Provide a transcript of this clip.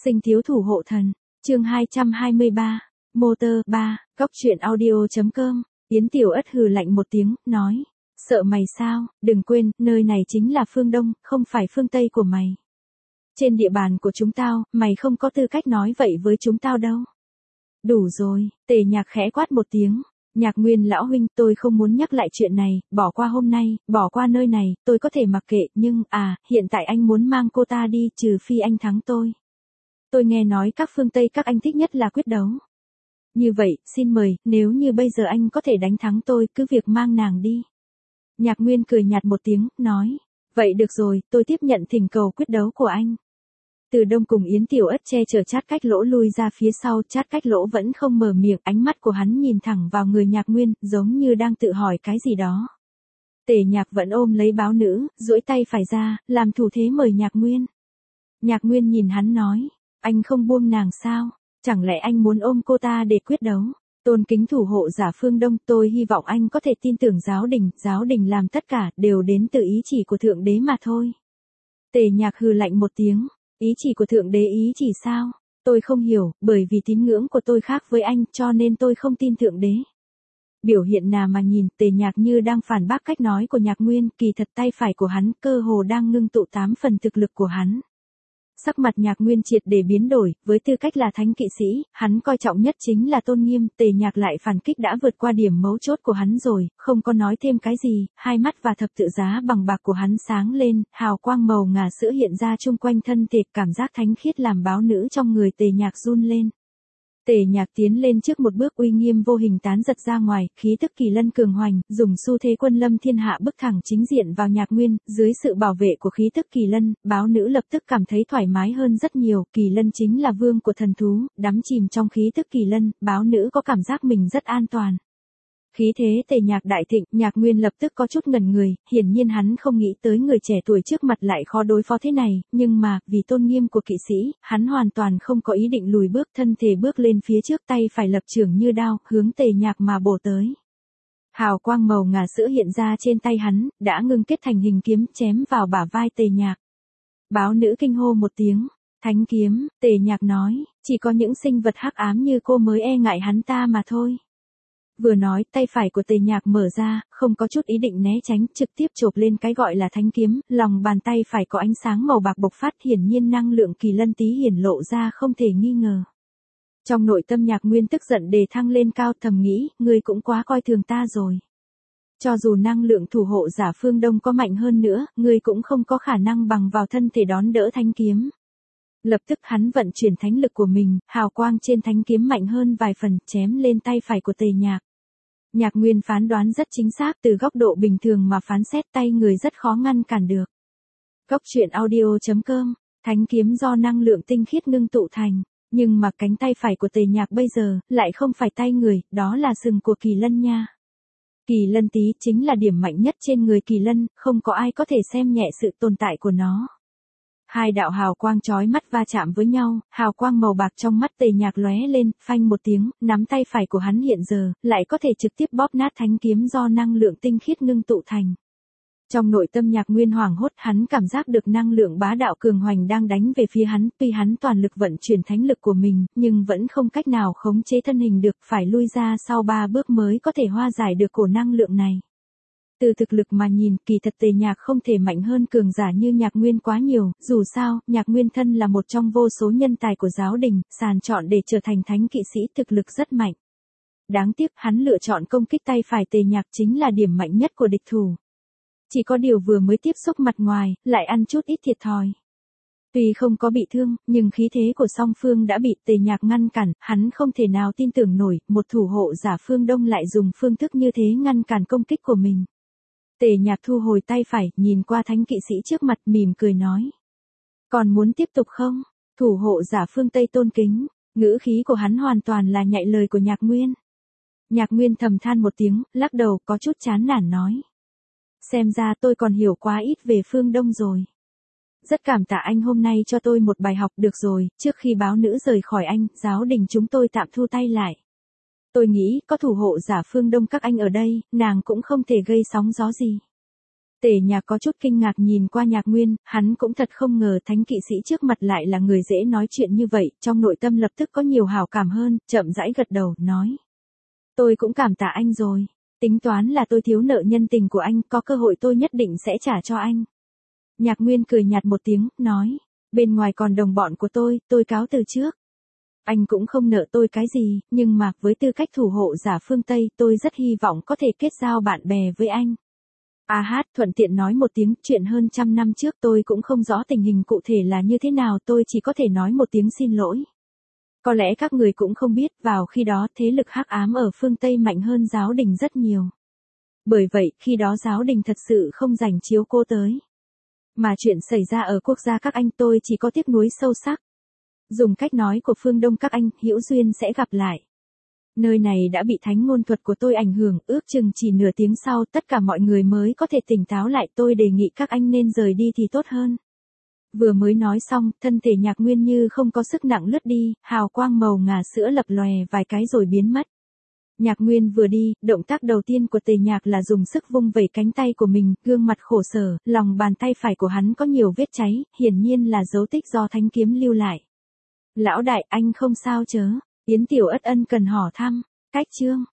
Sinh thiếu thủ hộ thần, chương 223, motor 3, góc truyện audio.com, Yến Tiểu Ất hừ lạnh một tiếng, nói, sợ mày sao, đừng quên, nơi này chính là phương Đông, không phải phương Tây của mày. Trên địa bàn của chúng tao, mày không có tư cách nói vậy với chúng tao đâu. Đủ rồi, Tề Nhạc khẽ quát một tiếng. Nhạc Nguyên lão huynh, tôi không muốn nhắc lại chuyện này, bỏ qua hôm nay, bỏ qua nơi này, tôi có thể mặc kệ, nhưng, hiện tại anh muốn mang cô ta đi, trừ phi anh thắng tôi. Tôi nghe nói các phương Tây các anh thích nhất là quyết đấu. Như vậy, xin mời, nếu như bây giờ anh có thể đánh thắng tôi, cứ việc mang nàng đi. Nhạc Nguyên cười nhạt một tiếng, nói, vậy được rồi, tôi tiếp nhận thỉnh cầu quyết đấu của anh. Từ Đông cùng Yến Tiểu Ất che chở Trát Cách Lỗ lui ra phía sau, Trát Cách Lỗ vẫn không mở miệng, ánh mắt của hắn nhìn thẳng vào người Nhạc Nguyên, giống như đang tự hỏi cái gì đó. Tề Nhạc vẫn ôm lấy báo nữ, duỗi tay phải ra, làm thủ thế mời Nhạc Nguyên. Nhạc Nguyên nhìn hắn nói, anh không buông nàng sao, chẳng lẽ anh muốn ôm cô ta để quyết đấu? Tôn kính thủ hộ giả phương Đông, tôi hy vọng anh có thể tin tưởng giáo đình làm tất cả, đều đến từ ý chỉ của Thượng Đế mà thôi. Tề Nhạc hừ lạnh một tiếng. Ý chỉ của Thượng Đế ý chỉ sao? Tôi không hiểu, bởi vì tín ngưỡng của tôi khác với anh, cho nên tôi không tin Thượng Đế. Biểu hiện nào mà nhìn, Tề Nhạc như đang phản bác cách nói của Nhạc Nguyên, kỳ thật tay phải của hắn, cơ hồ đang ngưng tụ 8 phần thực lực của hắn. Sắc mặt Nhạc Nguyên triệt để biến đổi, với tư cách là thánh kỵ sĩ, hắn coi trọng nhất chính là tôn nghiêm, Tề Nhạc lại phản kích đã vượt qua điểm mấu chốt của hắn rồi, không có nói thêm cái gì, hai mắt và thập tự giá bằng bạc của hắn sáng lên, hào quang màu ngà sữa hiện ra chung quanh thân thể, cảm giác thánh khiết làm báo nữ trong người Tề Nhạc run lên. Tề Nhạc tiến lên trước một bước, uy nghiêm vô hình tán giật ra ngoài, khí tức kỳ lân cường hoành, dùng xu thế quân lâm thiên hạ bước thẳng chính diện vào Nhạc Nguyên, dưới sự bảo vệ của khí tức kỳ lân, báo nữ lập tức cảm thấy thoải mái hơn rất nhiều, kỳ lân chính là vương của thần thú, đắm chìm trong khí tức kỳ lân, báo nữ có cảm giác mình rất an toàn. Khí thế Tề Nhạc đại thịnh, Nhạc Nguyên lập tức có chút ngẩn người, hiển nhiên hắn không nghĩ tới người trẻ tuổi trước mặt lại khó đối phó thế này, nhưng mà, vì tôn nghiêm của kỵ sĩ, hắn hoàn toàn không có ý định lùi bước, thân thể bước lên phía trước, tay phải lập chưởng như đao, hướng Tề Nhạc mà bổ tới. Hào quang màu ngà sữa hiện ra trên tay hắn, đã ngưng kết thành hình kiếm, chém vào bả vai Tề Nhạc. Báo nữ kinh hô một tiếng, thánh kiếm, Tề Nhạc nói, chỉ có những sinh vật hắc ám như cô mới e ngại hắn ta mà thôi. Vừa nói, tay phải của Tề Nhạc mở ra, không có chút ý định né tránh, trực tiếp chộp lên cái gọi là thánh kiếm, lòng bàn tay phải có ánh sáng màu bạc bộc phát, hiển nhiên năng lượng kỳ lân tí hiển lộ ra không thể nghi ngờ. Trong nội tâm Nhạc Nguyên tức giận đề thăng lên cao, thầm nghĩ, ngươi cũng quá coi thường ta rồi. Cho dù năng lượng thủ hộ giả phương Đông có mạnh hơn nữa, ngươi cũng không có khả năng bằng vào thân thể đón đỡ thánh kiếm. Lập tức hắn vận chuyển thánh lực của mình, hào quang trên thánh kiếm mạnh hơn vài phần, chém lên tay phải của Tề Nhạc. Nhạc Nguyên phán đoán rất chính xác, từ góc độ bình thường mà phán xét, tay người rất khó ngăn cản được. Góc truyện audio.com, thánh kiếm do năng lượng tinh khiết ngưng tụ thành, nhưng mà cánh tay phải của Tề Nhạc bây giờ, lại không phải tay người, đó là sừng của kỳ lân nha. Kỳ lân tí chính là điểm mạnh nhất trên người kỳ lân, không có ai có thể xem nhẹ sự tồn tại của nó. Hai đạo hào quang chói mắt va chạm với nhau, hào quang màu bạc trong mắt Tề Nhạc lóe lên, phanh một tiếng, nắm tay phải của hắn hiện giờ, lại có thể trực tiếp bóp nát thánh kiếm do năng lượng tinh khiết ngưng tụ thành. Trong nội tâm Nhạc Nguyên hoảng hốt, hắn cảm giác được năng lượng bá đạo cường hoành đang đánh về phía hắn, tuy hắn toàn lực vận chuyển thánh lực của mình, nhưng vẫn không cách nào khống chế thân hình được, phải lui ra sau 3 bước mới có thể hóa giải được cổ năng lượng này. Từ thực lực mà nhìn, kỳ thật Tề Nhạc không thể mạnh hơn cường giả như Nhạc Nguyên quá nhiều, dù sao, Nhạc Nguyên thân là một trong vô số nhân tài của giáo đình, sàng chọn để trở thành thánh kỵ sĩ, thực lực rất mạnh. Đáng tiếc, hắn lựa chọn công kích tay phải Tề Nhạc chính là điểm mạnh nhất của địch thủ. Chỉ có điều vừa mới tiếp xúc mặt ngoài, lại ăn chút ít thiệt thòi. Tuy không có bị thương, nhưng khí thế của song phương đã bị Tề Nhạc ngăn cản, hắn không thể nào tin tưởng nổi, một thủ hộ giả phương Đông lại dùng phương thức như thế ngăn cản công kích của mình. Tề Nhạc thu hồi tay phải, nhìn qua thánh kỵ sĩ trước mặt, mỉm cười nói. Còn muốn tiếp tục không? Thủ hộ giả phương Tây tôn kính, ngữ khí của hắn hoàn toàn là nhạy lời của Nhạc Nguyên. Nhạc Nguyên thầm than một tiếng, lắc đầu, có chút chán nản nói. Xem ra tôi còn hiểu quá ít về phương Đông rồi. Rất cảm tạ anh hôm nay cho tôi một bài học, được rồi, trước khi báo nữ rời khỏi anh, giáo đình chúng tôi tạm thu tay lại. Tôi nghĩ, có thủ hộ giả phương Đông các anh ở đây, nàng cũng không thể gây sóng gió gì. Tề Nhạc có chút kinh ngạc nhìn qua Nhạc Nguyên, hắn cũng thật không ngờ thánh kỵ sĩ trước mặt lại là người dễ nói chuyện như vậy, trong nội tâm lập tức có nhiều hảo cảm hơn, chậm rãi gật đầu, nói. Tôi cũng cảm tạ anh rồi. Tính toán là tôi thiếu nợ nhân tình của anh, có cơ hội tôi nhất định sẽ trả cho anh. Nhạc Nguyên cười nhạt một tiếng, nói. Bên ngoài còn đồng bọn của tôi cáo từ trước. Anh cũng không nợ tôi cái gì, nhưng mà với tư cách thủ hộ giả phương Tây, tôi rất hy vọng có thể kết giao bạn bè với anh. Thuận tiện nói một tiếng, chuyện hơn 100 năm trước tôi cũng không rõ tình hình cụ thể là như thế nào, tôi chỉ có thể nói một tiếng xin lỗi. Có lẽ các người cũng không biết, vào khi đó thế lực hắc ám ở phương Tây mạnh hơn giáo đình rất nhiều. Bởi vậy, khi đó giáo đình thật sự không dành chiếu cố tới. Mà chuyện xảy ra ở quốc gia các anh tôi chỉ có tiếc nuối sâu sắc. Dùng cách nói của phương Đông các anh, hữu duyên sẽ gặp lại. Nơi này đã bị thánh ngôn thuật của tôi ảnh hưởng, ước chừng chỉ nửa tiếng sau tất cả mọi người mới có thể tỉnh táo lại, tôi đề nghị các anh nên rời đi thì tốt hơn. Vừa mới nói xong, thân thể Nhạc Nguyên như không có sức nặng lướt đi, hào quang màu ngà sữa lập lòe vài cái rồi biến mất. Nhạc Nguyên vừa đi, động tác đầu tiên của Tề Nhạc là dùng sức vung vẩy cánh tay của mình, gương mặt khổ sở, lòng bàn tay phải của hắn có nhiều vết cháy, hiển nhiên là dấu tích do thánh kiếm lưu lại. Lão đại, anh không sao chớ? Yến Tiểu Ất ân cần hỏi thăm. Cách chương